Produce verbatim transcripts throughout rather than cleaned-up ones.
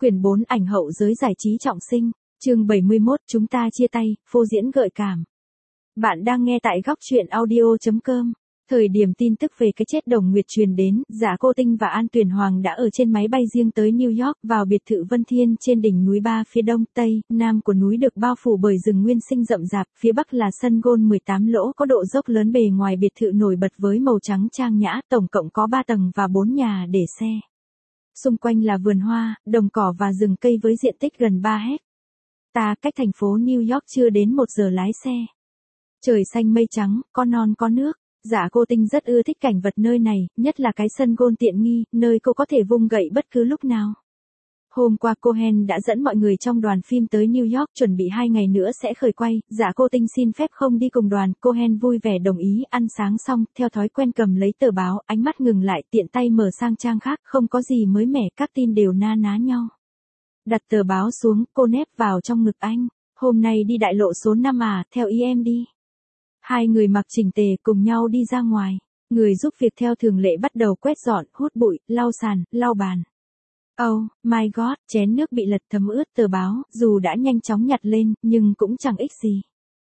Quyển bốn ảnh hậu giới giải trí trọng sinh, chương bảy mươi mốt chúng ta chia tay, phô diễn gợi cảm. Bạn đang nghe tại góc truyện audio chấm com. Thời điểm tin tức về cái chết Đồng Nguyệt truyền đến, Dạ Cô Tinh và An Tuyển Hoàng đã ở trên máy bay riêng tới New York vào biệt thự Vân Thiên trên đỉnh núi ba phía đông, tây, nam của núi được bao phủ bởi rừng nguyên sinh rậm rạp, phía bắc là sân golf mười tám lỗ có độ dốc lớn bề ngoài biệt thự nổi bật với màu trắng trang nhã, tổng cộng có ba tầng và bốn nhà để xe. Xung quanh là vườn hoa, đồng cỏ và rừng cây với diện tích gần ba héc ta cách thành phố New York chưa đến một giờ lái xe. Trời xanh mây trắng, có non có nước. Dạ Cô Tinh rất ưa thích cảnh vật nơi này, nhất là cái sân golf tiện nghi, nơi cô có thể vung gậy bất cứ lúc nào. Hôm qua Cohen đã dẫn mọi người trong đoàn phim tới New York chuẩn bị hai ngày nữa sẽ khởi quay, Dạ Cô Tinh xin phép không đi cùng đoàn, Cohen vui vẻ đồng ý, ăn sáng xong, theo thói quen cầm lấy tờ báo, ánh mắt ngừng lại, tiện tay mở sang trang khác, không có gì mới mẻ, các tin đều na ná nhau. Đặt tờ báo xuống, cô nép vào trong ngực anh, hôm nay đi đại lộ số năm à, theo ý em đi. Hai người mặc chỉnh tề cùng nhau đi ra ngoài, người giúp việc theo thường lệ bắt đầu quét dọn, hút bụi, lau sàn, lau bàn. Oh, my god, chén nước bị lật thấm ướt tờ báo, dù đã nhanh chóng nhặt lên, nhưng cũng chẳng ích gì.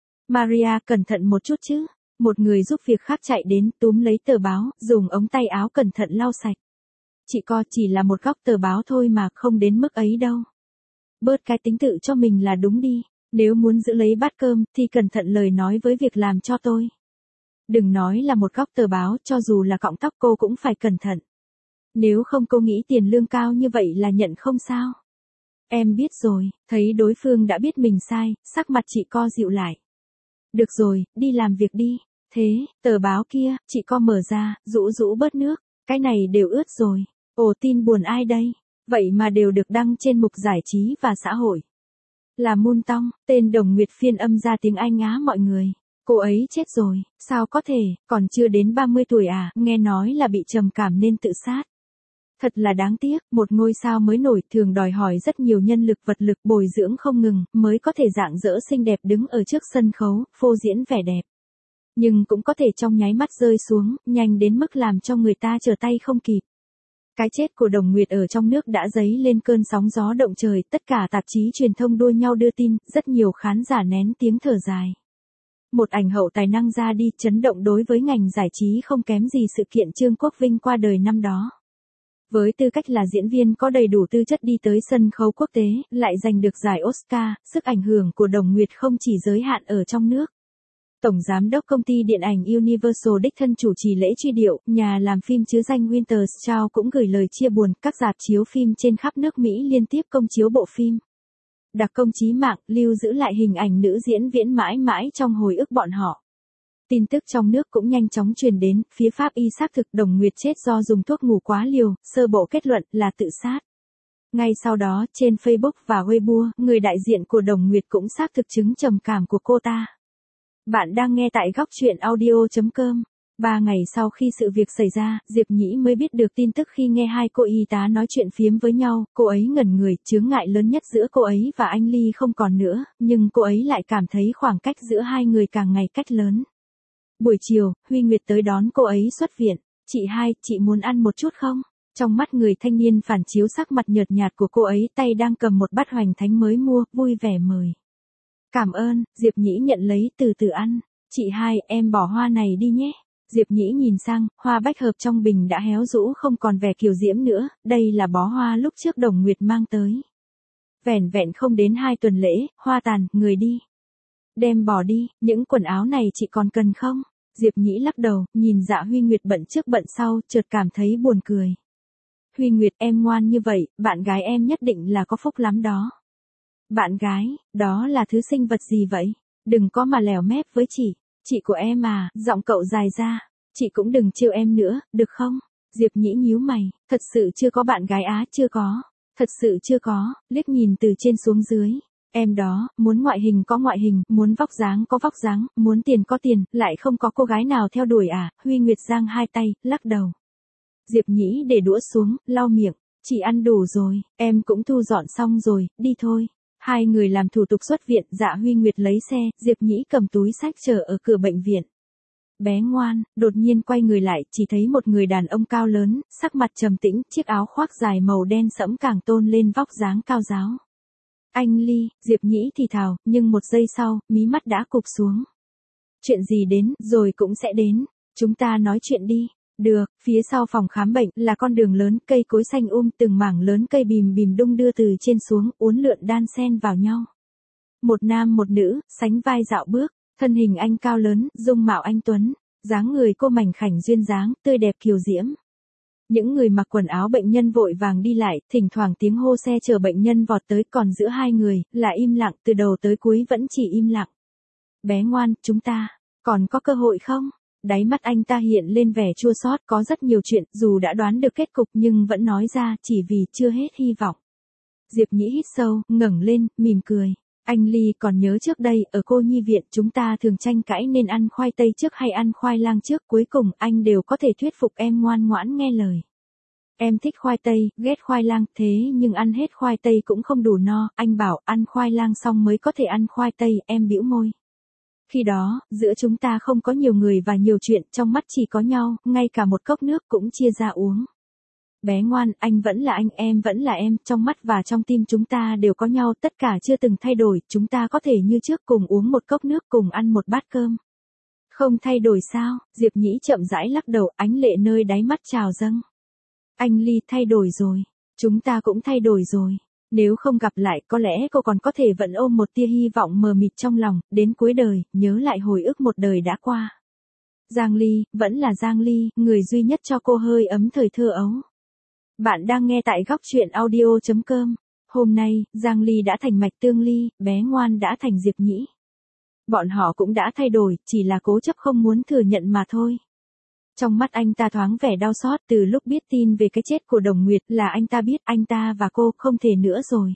Maria, cẩn thận một chút chứ. Một người giúp việc khác chạy đến, túm lấy tờ báo, dùng ống tay áo cẩn thận lau sạch. Chị co, chỉ là một góc tờ báo thôi mà, không đến mức ấy đâu. Bớt cái tính tự cho mình là đúng đi. Nếu muốn giữ lấy bát cơm, thì cẩn thận lời nói với việc làm cho tôi. Đừng nói là một góc tờ báo, cho dù là cọng tóc cô cũng phải cẩn thận. Nếu không cô nghĩ tiền lương cao như vậy là nhận không sao. Em biết rồi, thấy đối phương đã biết mình sai, sắc mặt chị co dịu lại. Được rồi, đi làm việc đi. Thế, tờ báo kia, chị co mở ra, rũ rũ bớt nước, cái này đều ướt rồi. Ồ, tin buồn ai đây? Vậy mà đều được đăng trên mục giải trí và xã hội. Là Moon Tong, tên Đồng Nguyệt phiên âm ra tiếng Anh á mọi người. Cô ấy chết rồi, sao có thể, còn chưa đến ba mươi tuổi à, nghe nói là bị trầm cảm nên tự sát. Thật là đáng tiếc, một ngôi sao mới nổi thường đòi hỏi rất nhiều nhân lực vật lực bồi dưỡng không ngừng, mới có thể rạng rỡ xinh đẹp đứng ở trước sân khấu, phô diễn vẻ đẹp. Nhưng cũng có thể trong nháy mắt rơi xuống, nhanh đến mức làm cho người ta trở tay không kịp. Cái chết của Đồng Nguyệt ở trong nước đã dấy lên cơn sóng gió động trời, tất cả tạp chí truyền thông đua nhau đưa tin, rất nhiều khán giả nén tiếng thở dài. Một ảnh hậu tài năng ra đi, chấn động đối với ngành giải trí không kém gì sự kiện Trương Quốc Vinh qua đời năm đó. Với tư cách là diễn viên có đầy đủ tư chất đi tới sân khấu quốc tế, lại giành được giải Oscar, sức ảnh hưởng của Đồng Nguyệt không chỉ giới hạn ở trong nước. Tổng giám đốc công ty điện ảnh Universal đích thân chủ trì lễ truy điệu, nhà làm phim chứa danh Winter Strauss cũng gửi lời chia buồn, các rạp chiếu phim trên khắp nước Mỹ liên tiếp công chiếu bộ phim. Đặc công chí mạng, lưu giữ lại hình ảnh nữ diễn viễn mãi mãi trong hồi ức bọn họ. Tin tức trong nước cũng nhanh chóng truyền đến, phía Pháp y xác thực Đồng Nguyệt chết do dùng thuốc ngủ quá liều, sơ bộ kết luận là tự sát. Ngay sau đó, trên Facebook và Weibo, người đại diện của Đồng Nguyệt cũng xác thực chứng trầm cảm của cô ta. Bạn đang nghe tại góc truyện audio chấm com. Ba ngày sau khi sự việc xảy ra, Diệp Nhĩ mới biết được tin tức khi nghe hai cô y tá nói chuyện phiếm với nhau, cô ấy ngẩn người, chướng ngại lớn nhất giữa cô ấy và anh Ly không còn nữa, nhưng cô ấy lại cảm thấy khoảng cách giữa hai người càng ngày cách lớn. Buổi chiều, Huy Nguyệt tới đón cô ấy xuất viện. Chị hai, chị muốn ăn một chút không? Trong mắt người thanh niên phản chiếu sắc mặt nhợt nhạt của cô ấy, tay đang cầm một bát hoành thánh mới mua, vui vẻ mời. Cảm ơn, Diệp Nhĩ nhận lấy, từ từ ăn. Chị hai, em bỏ hoa này đi nhé. Diệp Nhĩ nhìn sang, hoa bách hợp trong bình đã héo rũ không còn vẻ kiều diễm nữa, đây là bó hoa lúc trước Đồng Nguyệt mang tới. Vẻn vẹn không đến hai tuần lễ, hoa tàn, người đi. Đem bỏ đi, những quần áo này chị còn cần không? Diệp Nhĩ lắc đầu, nhìn Dạ Huy Nguyệt bận trước bận sau, chợt cảm thấy buồn cười. Huy Nguyệt, em ngoan như vậy, bạn gái em nhất định là có phúc lắm đó. Bạn gái, đó là thứ sinh vật gì vậy? Đừng có mà lèo mép với chị. Chị của em à, giọng cậu dài ra. Chị cũng đừng trêu em nữa, được không? Diệp Nhĩ nhíu mày, thật sự chưa có bạn gái á, chưa có. Thật sự chưa có, liếc nhìn từ trên xuống dưới. Em đó, muốn ngoại hình có ngoại hình, muốn vóc dáng có vóc dáng, muốn tiền có tiền, lại không có cô gái nào theo đuổi à? Huy Nguyệt giang hai tay, lắc đầu. Diệp Nhĩ để đũa xuống, lau miệng. Chị ăn đủ rồi, em cũng thu dọn xong rồi, đi thôi. Hai người làm thủ tục xuất viện, Dạ Huy Nguyệt lấy xe, Diệp Nhĩ cầm túi sách chờ ở cửa bệnh viện. Bé ngoan, đột nhiên quay người lại, chỉ thấy một người đàn ông cao lớn, sắc mặt trầm tĩnh, chiếc áo khoác dài màu đen sẫm càng tôn lên vóc dáng cao ráo. Anh Ly, Diệp Nhĩ thì thào, nhưng một giây sau, mí mắt đã cụp xuống. Chuyện gì đến, rồi cũng sẽ đến. Chúng ta nói chuyện đi. Được, phía sau phòng khám bệnh là con đường lớn, cây cối xanh um, từng mảng lớn cây bìm bìm đung đưa từ trên xuống, uốn lượn đan xen vào nhau. Một nam một nữ, sánh vai dạo bước, thân hình anh cao lớn, dung mạo anh tuấn, dáng người cô mảnh khảnh duyên dáng, tươi đẹp kiều diễm. Những người mặc quần áo bệnh nhân vội vàng đi lại, thỉnh thoảng tiếng hô xe chở bệnh nhân vọt tới, còn giữa hai người, là im lặng, từ đầu tới cuối vẫn chỉ im lặng. Bé ngoan, chúng ta, còn có cơ hội không? Đáy mắt anh ta hiện lên vẻ chua xót, có rất nhiều chuyện, dù đã đoán được kết cục nhưng vẫn nói ra, chỉ vì chưa hết hy vọng. Diệp Nhĩ hít sâu, ngẩng lên, mỉm cười. Anh Ly còn nhớ trước đây, ở cô nhi viện chúng ta thường tranh cãi nên ăn khoai tây trước hay ăn khoai lang trước, cuối cùng anh đều có thể thuyết phục em ngoan ngoãn nghe lời. Em thích khoai tây, ghét khoai lang, thế nhưng ăn hết khoai tây cũng không đủ no, anh bảo ăn khoai lang xong mới có thể ăn khoai tây, em bĩu môi. Khi đó, giữa chúng ta không có nhiều người và nhiều chuyện, trong mắt chỉ có nhau, ngay cả một cốc nước cũng chia ra uống. Bé ngoan, anh vẫn là anh, em vẫn là em, trong mắt và trong tim chúng ta đều có nhau, tất cả chưa từng thay đổi, chúng ta có thể như trước cùng uống một cốc nước, cùng ăn một bát cơm. Không thay đổi sao? Diệp Nhĩ chậm rãi lắc đầu, ánh lệ nơi đáy mắt trào dâng. Anh Ly thay đổi rồi, chúng ta cũng thay đổi rồi. Nếu không gặp lại, có lẽ cô còn có thể vẫn ôm một tia hy vọng mờ mịt trong lòng, đến cuối đời, nhớ lại hồi ức một đời đã qua. Giang Ly, vẫn là Giang Ly, người duy nhất cho cô hơi ấm thời thơ ấu. Bạn đang nghe tại góc truyện audio chấm com. Hôm nay, Giang Ly đã thành Mạch Tương Ly, bé ngoan đã thành Diệp Nhĩ. Bọn họ cũng đã thay đổi, chỉ là cố chấp không muốn thừa nhận mà thôi. Trong mắt anh ta thoáng vẻ đau xót, từ lúc biết tin về cái chết của Đồng Nguyệt là anh ta biết anh ta và cô không thể nữa rồi.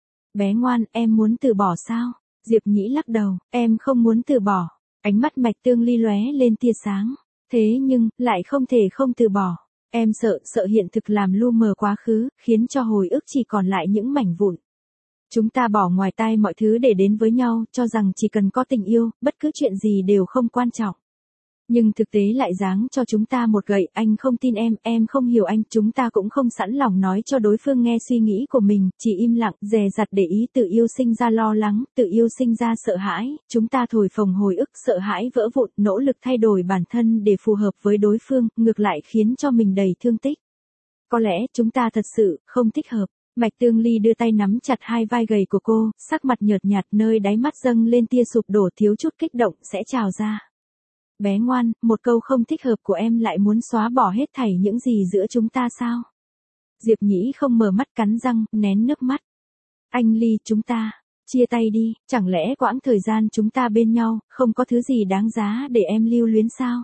Bé ngoan, em muốn từ bỏ sao? Diệp Nhĩ lắc đầu, em không muốn từ bỏ. Ánh mắt Mạch Tương Ly lóe lên tia sáng. Thế nhưng, lại không thể không từ bỏ. Em sợ, sợ hiện thực làm lu mờ quá khứ, khiến cho hồi ức chỉ còn lại những mảnh vụn. Chúng ta bỏ ngoài tai mọi thứ để đến với nhau, cho rằng chỉ cần có tình yêu, bất cứ chuyện gì đều không quan trọng. Nhưng thực tế lại giáng cho chúng ta một gậy, anh không tin em, em không hiểu anh, chúng ta cũng không sẵn lòng nói cho đối phương nghe suy nghĩ của mình, chỉ im lặng, dè dặt để ý, tự yêu sinh ra lo lắng, tự yêu sinh ra sợ hãi, chúng ta thổi phồng hồi ức, sợ hãi vỡ vụn, nỗ lực thay đổi bản thân để phù hợp với đối phương, ngược lại khiến cho mình đầy thương tích. Có lẽ chúng ta thật sự không thích hợp. Mạch Tương Ly đưa tay nắm chặt hai vai gầy của cô, sắc mặt nhợt nhạt, nơi đáy mắt dâng lên tia sụp đổ, thiếu chút kích động sẽ trào ra. Bé ngoan, một câu không thích hợp của em lại muốn xóa bỏ hết thảy những gì giữa chúng ta sao? Diệp Nhĩ không mở mắt, cắn răng, nén nước mắt. Anh Ly, chúng ta, chia tay đi, chẳng lẽ quãng thời gian chúng ta bên nhau, không có thứ gì đáng giá để em lưu luyến sao?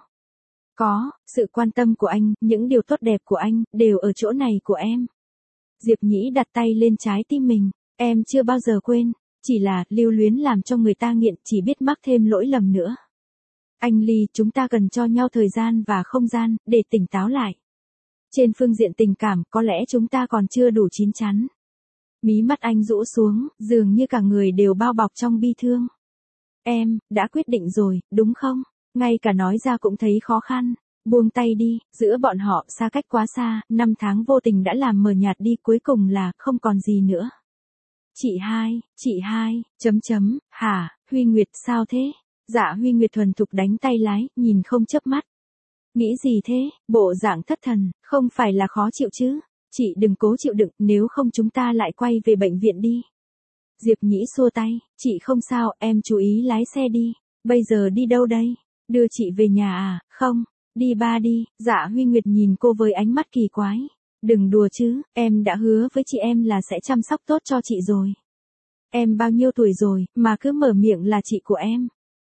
Có, sự quan tâm của anh, những điều tốt đẹp của anh, đều ở chỗ này của em. Diệp Nhĩ đặt tay lên trái tim mình, em chưa bao giờ quên, chỉ là, lưu luyến làm cho người ta nghiện, chỉ biết mắc thêm lỗi lầm nữa. Anh Ly, chúng ta cần cho nhau thời gian và không gian, để tỉnh táo lại. Trên phương diện tình cảm, có lẽ chúng ta còn chưa đủ chín chắn. Mí mắt anh rũ xuống, dường như cả người đều bao bọc trong bi thương. Em, đã quyết định rồi, đúng không? Ngay cả nói ra cũng thấy khó khăn. Buông tay đi, giữa bọn họ xa cách quá xa, năm tháng vô tình đã làm mờ nhạt đi, cuối cùng là không còn gì nữa. Chị hai, chị hai, chấm chấm, hả, Huy Nguyệt sao thế? Dạ Huy Nguyệt thuần thục đánh tay lái, nhìn không chớp mắt. Nghĩ gì thế, bộ dạng thất thần, không phải là khó chịu chứ? Chị đừng cố chịu đựng, nếu không chúng ta lại quay về bệnh viện đi. Diệp Nhĩ xua tay, chị không sao, em chú ý lái xe đi. Bây giờ đi đâu đây? Đưa chị về nhà à? Không, đi ba đi. Dạ Huy Nguyệt nhìn cô với ánh mắt kỳ quái. Đừng đùa chứ, em đã hứa với chị em là sẽ chăm sóc tốt cho chị rồi. Em bao nhiêu tuổi rồi, mà cứ mở miệng là chị của em.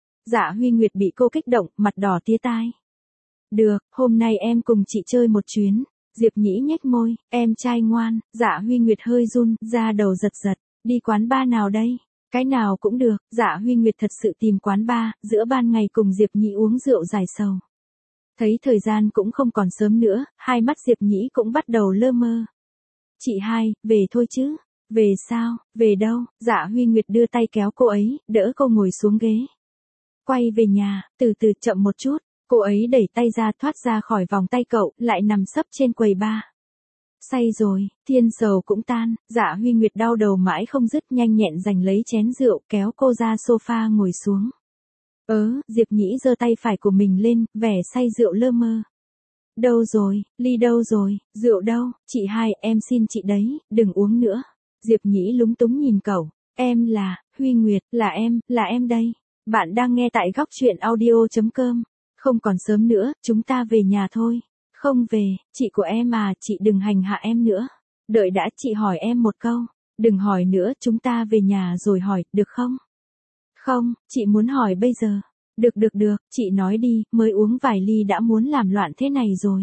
Dạ Huy Nguyệt bị cô kích động, mặt đỏ tía tai. Được, hôm nay em cùng chị chơi một chuyến. Diệp Nhĩ nhếch môi, em trai ngoan. Dạ Huy Nguyệt hơi run, da đầu giật giật. Đi quán bar nào đây? Cái nào cũng được. Dạ Huy Nguyệt thật sự tìm quán bar, giữa ban ngày cùng Diệp Nhĩ uống rượu giải sầu. Thấy thời gian cũng không còn sớm nữa, hai mắt Diệp Nhĩ cũng bắt đầu lơ mơ. Chị hai, về thôi chứ. Về sao, về đâu? Dạ Huy Nguyệt đưa tay kéo cô ấy, đỡ cô ngồi xuống ghế. Quay về nhà, từ từ, chậm một chút. Cô ấy đẩy tay ra thoát ra khỏi vòng tay cậu, lại nằm sấp trên quầy bar. Say rồi, thiên sầu cũng tan, Dạ Huy Nguyệt đau đầu mãi không dứt, nhanh nhẹn giành lấy chén rượu kéo cô ra sofa ngồi xuống. Ớ, Diệp Nhĩ giơ tay phải của mình lên, vẻ say rượu lơ mơ. Đâu rồi, ly đâu rồi, rượu đâu, chị hai, em xin chị đấy, đừng uống nữa. Diệp Nhĩ lúng túng nhìn cậu, em là, Huy Nguyệt, là em, là em đây. Bạn đang nghe tại góc truyện audio.com. Không còn sớm nữa, chúng ta về nhà thôi. Không về, chị của em à, chị đừng hành hạ em nữa. Đợi đã, chị hỏi em một câu. Đừng hỏi nữa, chúng ta về nhà rồi hỏi, được không? Không, chị muốn hỏi bây giờ. Được được được, chị nói đi, mới uống vài ly đã muốn làm loạn thế này rồi.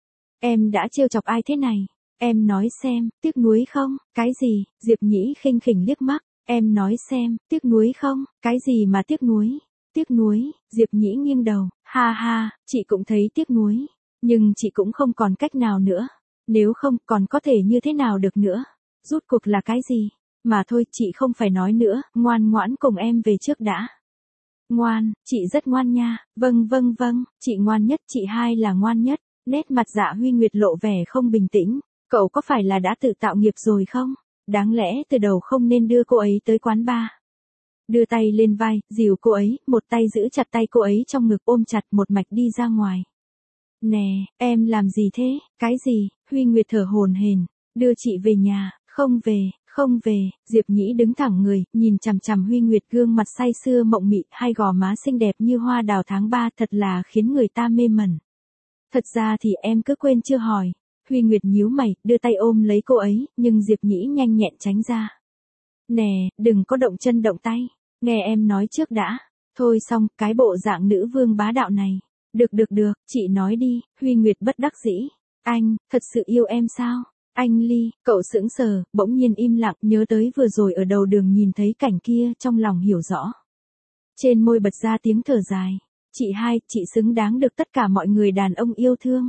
Em đã trêu chọc ai thế này? Em nói xem, tiếc nuối không? Cái gì? Diệp Nhĩ khinh khỉnh liếc mắt. Em nói xem, tiếc nuối không? Cái gì mà tiếc nuối? Tiếc nuối, Diệp Nhĩ nghiêng đầu. Ha ha, chị cũng thấy tiếc nuối. Nhưng chị cũng không còn cách nào nữa. Nếu không, còn có thể như thế nào được nữa? Rút cuộc là cái gì? Mà thôi, chị không phải nói nữa, ngoan ngoãn cùng em về trước đã. Ngoan, chị rất ngoan nha. Vâng vâng vâng, chị ngoan nhất, chị hai là ngoan nhất. Nét mặt Dạ Huy Nguyệt lộ vẻ không bình tĩnh. Cậu có phải là đã tự tạo nghiệp rồi không? Đáng lẽ từ đầu không nên đưa cô ấy tới quán bar. Đưa tay lên vai, dìu cô ấy, một tay giữ chặt tay cô ấy trong ngực ôm chặt, một mạch đi ra ngoài. Nè, em làm gì thế? Cái gì? Huy Nguyệt thở hổn hển. Đưa chị về nhà. Không về, không về. Diệp Nhĩ đứng thẳng người, nhìn chằm chằm Huy Nguyệt, gương mặt say sưa mộng mị, hai gò má xinh đẹp như hoa đào tháng ba, thật là khiến người ta mê mẩn. Thật ra thì em cứ quên chưa hỏi. Huy Nguyệt nhíu mày, đưa tay ôm lấy cô ấy, nhưng Diệp Nhĩ nhanh nhẹn tránh ra. Nè, đừng có động chân động tay. Nghe em nói trước đã. Thôi xong, cái bộ dạng nữ vương bá đạo này. Được được được, chị nói đi. Huy Nguyệt bất đắc dĩ. Anh, thật sự yêu em sao? Anh Ly, cậu sững sờ, bỗng nhiên im lặng, nhớ tới vừa rồi ở đầu đường nhìn thấy cảnh kia, trong lòng hiểu rõ. Trên môi bật ra tiếng thở dài. Chị hai, chị xứng đáng được tất cả mọi người đàn ông yêu thương.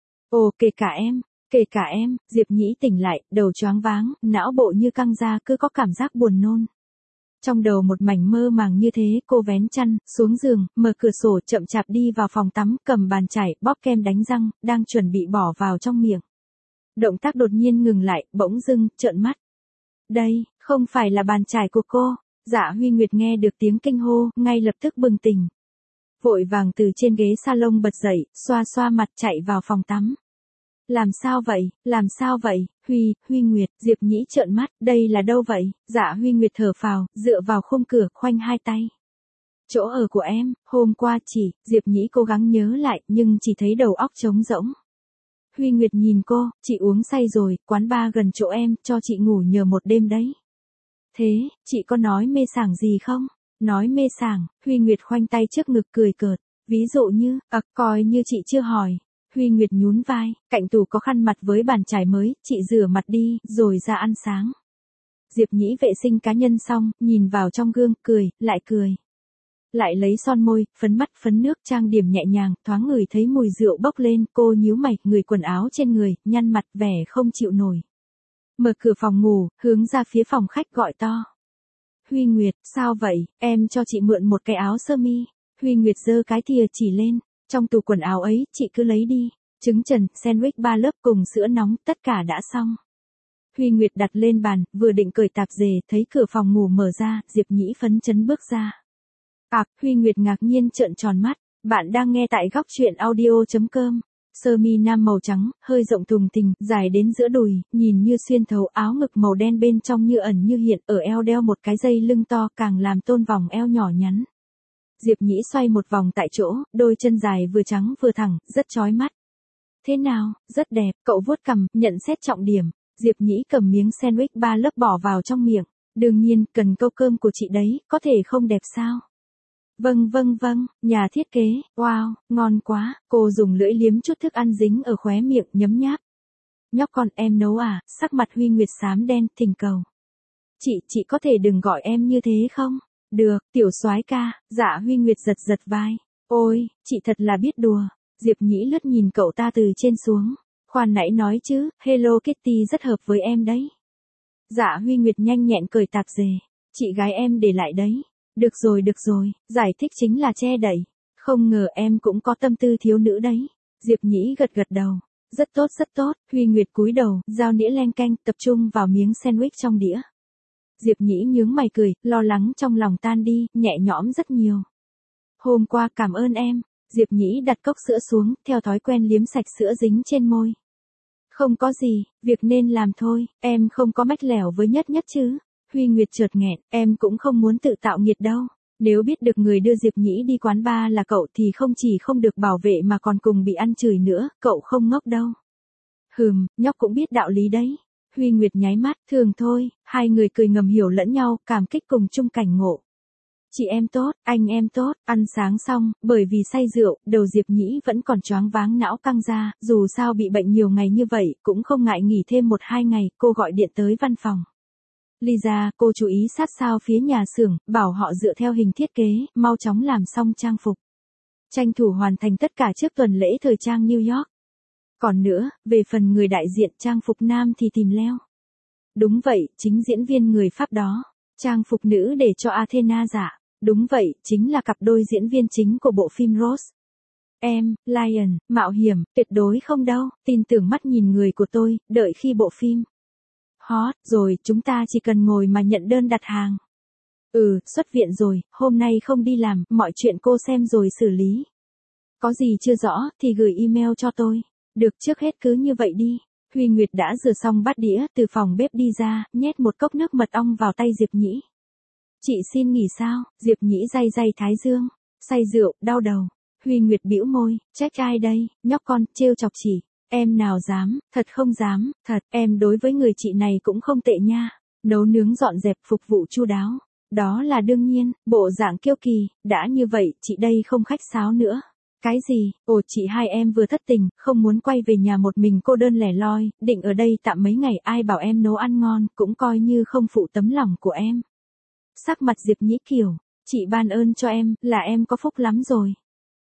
Ồ, kể cả em, kể cả em. Diệp Nhĩ tỉnh lại, đầu choáng váng, não bộ như căng ra, cứ có cảm giác buồn nôn. Trong đầu một mảnh mơ màng như thế, cô vén chăn, xuống giường, mở cửa sổ, chậm chạp đi vào phòng tắm, cầm bàn chải, bóp kem đánh răng, đang chuẩn bị bỏ vào trong miệng. Động tác đột nhiên ngừng lại, bỗng dưng, trợn mắt. Đây, không phải là bàn chải của cô. Dạ Huy Nguyệt nghe được tiếng kinh hô, ngay lập tức bừng tỉnh. Vội vàng từ trên ghế salon bật dậy, xoa xoa mặt chạy vào phòng tắm. Làm sao vậy, làm sao vậy, Huy, Huy Nguyệt, Diệp Nhĩ trợn mắt, đây là đâu vậy? Dạ Huy Nguyệt thở phào, dựa vào khung cửa, khoanh hai tay. Chỗ ở của em, hôm qua chỉ, Diệp Nhĩ cố gắng nhớ lại, nhưng chỉ thấy đầu óc trống rỗng. Huy Nguyệt nhìn cô, chị uống say rồi, quán bar gần chỗ em, cho chị ngủ nhờ một đêm đấy. Thế, chị có nói mê sảng gì không? Nói mê sảng, Huy Nguyệt khoanh tay trước ngực cười cợt. Ví dụ như, à, coi như chị chưa hỏi. Huy Nguyệt nhún vai, cạnh tủ có khăn mặt với bàn chải mới, chị rửa mặt đi, rồi ra ăn sáng. Diệp Nhĩ vệ sinh cá nhân xong, nhìn vào trong gương, cười, lại cười. Lại lấy son môi, phấn mắt, phấn nước, trang điểm nhẹ nhàng, thoáng ngửi thấy mùi rượu bốc lên, cô nhíu mày, ngửi quần áo trên người, nhăn mặt, vẻ không chịu nổi. Mở cửa phòng ngủ, hướng ra phía phòng khách gọi to. Huy Nguyệt, sao vậy, em cho chị mượn một cái áo sơ mi. Huy Nguyệt giơ cái thìa chỉ lên, trong tủ quần áo ấy, chị cứ lấy đi. Trứng trần, sandwich ba lớp cùng sữa nóng, tất cả đã xong. Huy Nguyệt đặt lên bàn, vừa định cởi tạp dề, thấy cửa phòng ngủ mở ra, Diệp Nhĩ phấn chấn bước ra. À, Huy Nguyệt ngạc nhiên trợn tròn mắt, bạn đang nghe tại góc truyện audio.com. Sơ mi nam màu trắng, hơi rộng thùng thình, dài đến giữa đùi, nhìn như xuyên thấu, áo ngực màu đen bên trong như ẩn như hiện, ở eo đeo một cái dây lưng to, càng làm tôn vòng eo nhỏ nhắn. Diệp Nhĩ xoay một vòng tại chỗ, đôi chân dài vừa trắng vừa thẳng, rất chói mắt. Thế nào, rất đẹp, cậu vuốt cằm, nhận xét trọng điểm. Diệp Nhĩ cầm miếng sandwich ba lớp bỏ vào trong miệng. Đương nhiên, cần câu cơm của chị đấy, có thể không đẹp sao? Vâng vâng vâng, nhà thiết kế, wow, ngon quá, cô dùng lưỡi liếm chút thức ăn dính ở khóe miệng, nhấm nháp. Nhóc con em nấu à, sắc mặt Huy Nguyệt xám đen, thỉnh cầu. Chị, chị có thể đừng gọi em như thế không? Được, tiểu soái ca. Dạ Huy Nguyệt giật giật vai. Ôi, chị thật là biết đùa. Diệp Nhĩ lướt nhìn cậu ta từ trên xuống. Khoan nãy nói chứ, Hello Kitty rất hợp với em đấy. Dạ Huy Nguyệt nhanh nhẹn cởi tạp dề. Chị gái em để lại đấy. Được rồi được rồi, giải thích chính là che đậy. Không ngờ em cũng có tâm tư thiếu nữ đấy. Diệp Nhĩ gật gật đầu. Rất tốt rất tốt, Huy Nguyệt cúi đầu, dao nĩa len canh, tập trung vào miếng sandwich trong đĩa. Diệp Nhĩ nhướng mày cười, lo lắng trong lòng tan đi, nhẹ nhõm rất nhiều. Hôm qua cảm ơn em. Diệp Nhĩ đặt cốc sữa xuống, theo thói quen liếm sạch sữa dính trên môi. Không có gì, việc nên làm thôi, em không có mách lẻo với Nhất Nhất chứ. Huy Nguyệt chợt nghẹn, em cũng không muốn tự tạo nghiệt đâu. Nếu biết được người đưa Diệp Nhĩ đi quán bar là cậu thì không chỉ không được bảo vệ mà còn cùng bị ăn chửi nữa, cậu không ngốc đâu. Hừm, nhóc cũng biết đạo lý đấy. Huy Nguyệt nháy mắt, thường thôi, hai người cười ngầm hiểu lẫn nhau, cảm kích cùng chung cảnh ngộ. Chị em tốt, anh em tốt, ăn sáng xong, bởi vì say rượu, đầu Diệp Nhĩ vẫn còn choáng váng não căng ra, dù sao bị bệnh nhiều ngày như vậy, cũng không ngại nghỉ thêm một hai ngày, cô gọi điện tới văn phòng. Lisa, cô chú ý sát sao phía nhà xưởng, bảo họ dựa theo hình thiết kế, mau chóng làm xong trang phục. Tranh thủ hoàn thành tất cả trước tuần lễ thời trang New York. Còn nữa, về phần người đại diện trang phục nam thì tìm Leo. Đúng vậy, chính diễn viên người Pháp đó. Trang phục nữ để cho Athena giả. Đúng vậy, chính là cặp đôi diễn viên chính của bộ phim Rose. Em, Lion, mạo hiểm, tuyệt đối không đâu, tin tưởng mắt nhìn người của tôi, đợi khi bộ phim hot rồi, chúng ta chỉ cần ngồi mà nhận đơn đặt hàng. Ừ, xuất viện rồi, hôm nay không đi làm, mọi chuyện cô xem rồi xử lý. Có gì chưa rõ, thì gửi email cho tôi. Được, trước hết cứ như vậy đi. Huy Nguyệt đã rửa xong bát đĩa, từ phòng bếp đi ra, nhét một cốc nước mật ong vào tay Diệp Nhĩ. Chị xin nghỉ sao? Diệp Nhĩ day day thái dương. Say rượu, đau đầu. Huy Nguyệt bĩu môi, trách ai đây, nhóc con, trêu chọc chị. Em nào dám, thật không dám, thật, em đối với người chị này cũng không tệ nha. Nấu nướng dọn dẹp phục vụ chu đáo. Đó là đương nhiên, bộ dạng kiêu kỳ, đã như vậy, chị đây không khách sáo nữa. Cái gì, ồ chị hai em vừa thất tình, không muốn quay về nhà một mình cô đơn lẻ loi, định ở đây tạm mấy ngày ai bảo em nấu ăn ngon, cũng coi như không phụ tấm lòng của em. Sắc mặt Diệp Nhĩ kiểu, chị ban ơn cho em, là em có phúc lắm rồi.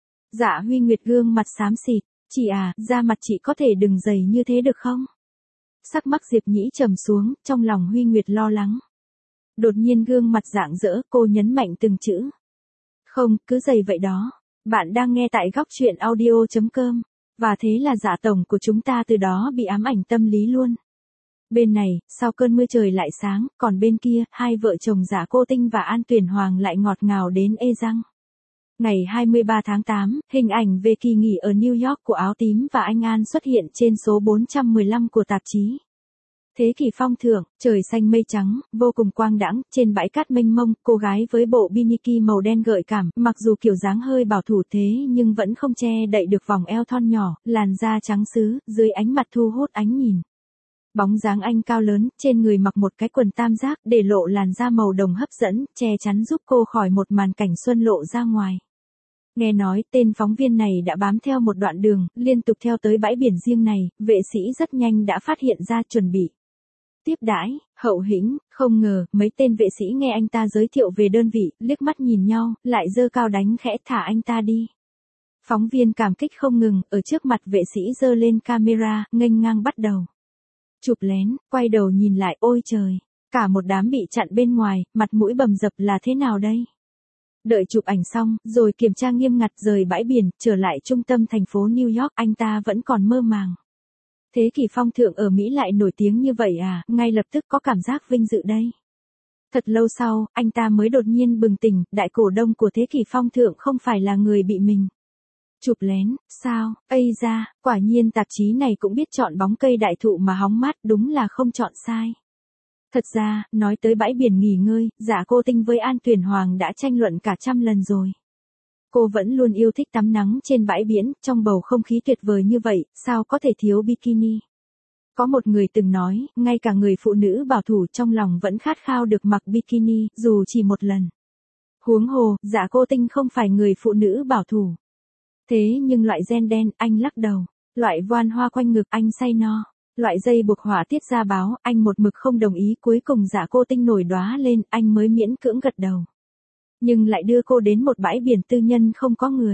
Dạ Huy Nguyệt gương mặt xám xịt, chị à, da mặt chị có thể đừng dày như thế được không? Sắc mặt Diệp Nhĩ trầm xuống, trong lòng Huy Nguyệt lo lắng. Đột nhiên gương mặt rạng rỡ, cô nhấn mạnh từng chữ. Không, cứ dày vậy đó. Bạn đang nghe tại góc truyện audio chấm com. Và thế là Dạ tổng của chúng ta từ đó bị ám ảnh tâm lý luôn. Bên này, sau cơn mưa trời lại sáng, còn bên kia, hai vợ chồng Dạ Cô Tinh và An Tuyển Hoàng lại ngọt ngào đến ê răng. Ngày hai mươi ba tháng tám, hình ảnh về kỳ nghỉ ở New York của Áo Tím và Anh An xuất hiện trên số bốn trăm mười lăm của tạp chí. Thế kỷ phong thượng, trời xanh mây trắng, vô cùng quang đãng, trên bãi cát mênh mông, cô gái với bộ bikini màu đen gợi cảm, mặc dù kiểu dáng hơi bảo thủ thế nhưng vẫn không che đậy được vòng eo thon nhỏ, làn da trắng sứ, dưới ánh mặt thu hút ánh nhìn. Bóng dáng anh cao lớn, trên người mặc một cái quần tam giác, để lộ làn da màu đồng hấp dẫn, che chắn giúp cô khỏi một màn cảnh xuân lộ ra ngoài. Nghe nói, tên phóng viên này đã bám theo một đoạn đường, liên tục theo tới bãi biển riêng này, vệ sĩ rất nhanh đã phát hiện ra chuẩn bị tiếp đãi, hậu hĩnh, không ngờ, mấy tên vệ sĩ nghe anh ta giới thiệu về đơn vị, liếc mắt nhìn nhau, lại giơ cao đánh khẽ thả anh ta đi. Phóng viên cảm kích không ngừng, ở trước mặt vệ sĩ giơ lên camera, nghênh ngang bắt đầu chụp lén, quay đầu nhìn lại, ôi trời, cả một đám bị chặn bên ngoài, mặt mũi bầm dập là thế nào đây? Đợi chụp ảnh xong, rồi kiểm tra nghiêm ngặt rời bãi biển, trở lại trung tâm thành phố New York, anh ta vẫn còn mơ màng. Thế kỷ phong thượng ở Mỹ lại nổi tiếng như vậy à, ngay lập tức có cảm giác vinh dự đây. Thật lâu sau, anh ta mới đột nhiên bừng tỉnh, đại cổ đông của thế kỷ phong thượng không phải là người bị mình chụp lén, sao, ây ra, quả nhiên tạp chí này cũng biết chọn bóng cây đại thụ mà hóng mát, đúng là không chọn sai. Thật ra, nói tới bãi biển nghỉ ngơi, Dạ Cô Tinh với An Tuyển Hoàng đã tranh luận cả trăm lần rồi. Cô vẫn luôn yêu thích tắm nắng trên bãi biển, trong bầu không khí tuyệt vời như vậy, sao có thể thiếu bikini. Có một người từng nói, ngay cả người phụ nữ bảo thủ trong lòng vẫn khát khao được mặc bikini, dù chỉ một lần. Huống hồ, Dạ Cô Tinh không phải người phụ nữ bảo thủ. Thế nhưng loại gen đen, anh lắc đầu. Loại voan hoa quanh ngực, anh say no. Loại dây buộc họa tiết ra báo, anh một mực không đồng ý, cuối cùng Dạ Cô Tinh nổi đóa lên, anh mới miễn cưỡng gật đầu. Nhưng lại đưa cô đến một bãi biển tư nhân không có người.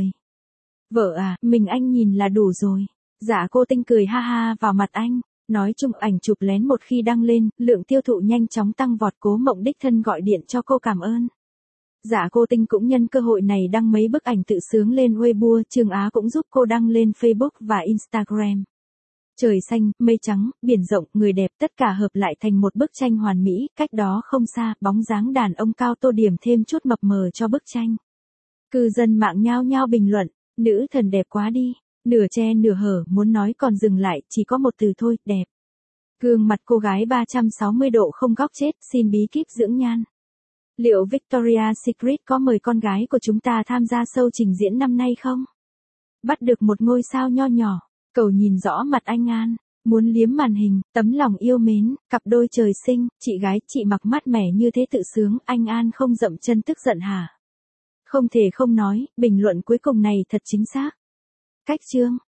Vợ à, mình anh nhìn là đủ rồi. Dạ Cô Tinh cười ha ha vào mặt anh. Nói chung ảnh chụp lén một khi đăng lên, lượng tiêu thụ nhanh chóng tăng vọt, Cố Mộng đích thân gọi điện cho cô cảm ơn. Dạ cô Tinh cũng nhân cơ hội này đăng mấy bức ảnh tự sướng lên Weibo, Trương Á cũng giúp cô đăng lên Facebook và Instagram. Trời xanh, mây trắng, biển rộng, người đẹp tất cả hợp lại thành một bức tranh hoàn mỹ, cách đó không xa, bóng dáng đàn ông cao tô điểm thêm chút mập mờ cho bức tranh. Cư dân mạng nhao nhao bình luận, nữ thần đẹp quá đi, nửa che nửa hở, muốn nói còn dừng lại, chỉ có một từ thôi, đẹp. Gương mặt cô gái ba trăm sáu mươi độ không góc chết, xin bí kíp dưỡng nhan. Liệu Victoria's Secret có mời con gái của chúng ta tham gia show trình diễn năm nay không? Bắt được một ngôi sao nho nhỏ, cầu nhìn rõ mặt anh An, muốn liếm màn hình, tấm lòng yêu mến, cặp đôi trời sinh, chị gái chị mặc mát mẻ như thế tự sướng, anh An không dậm chân tức giận hả? Không thể không nói, bình luận cuối cùng này thật chính xác. Cách chương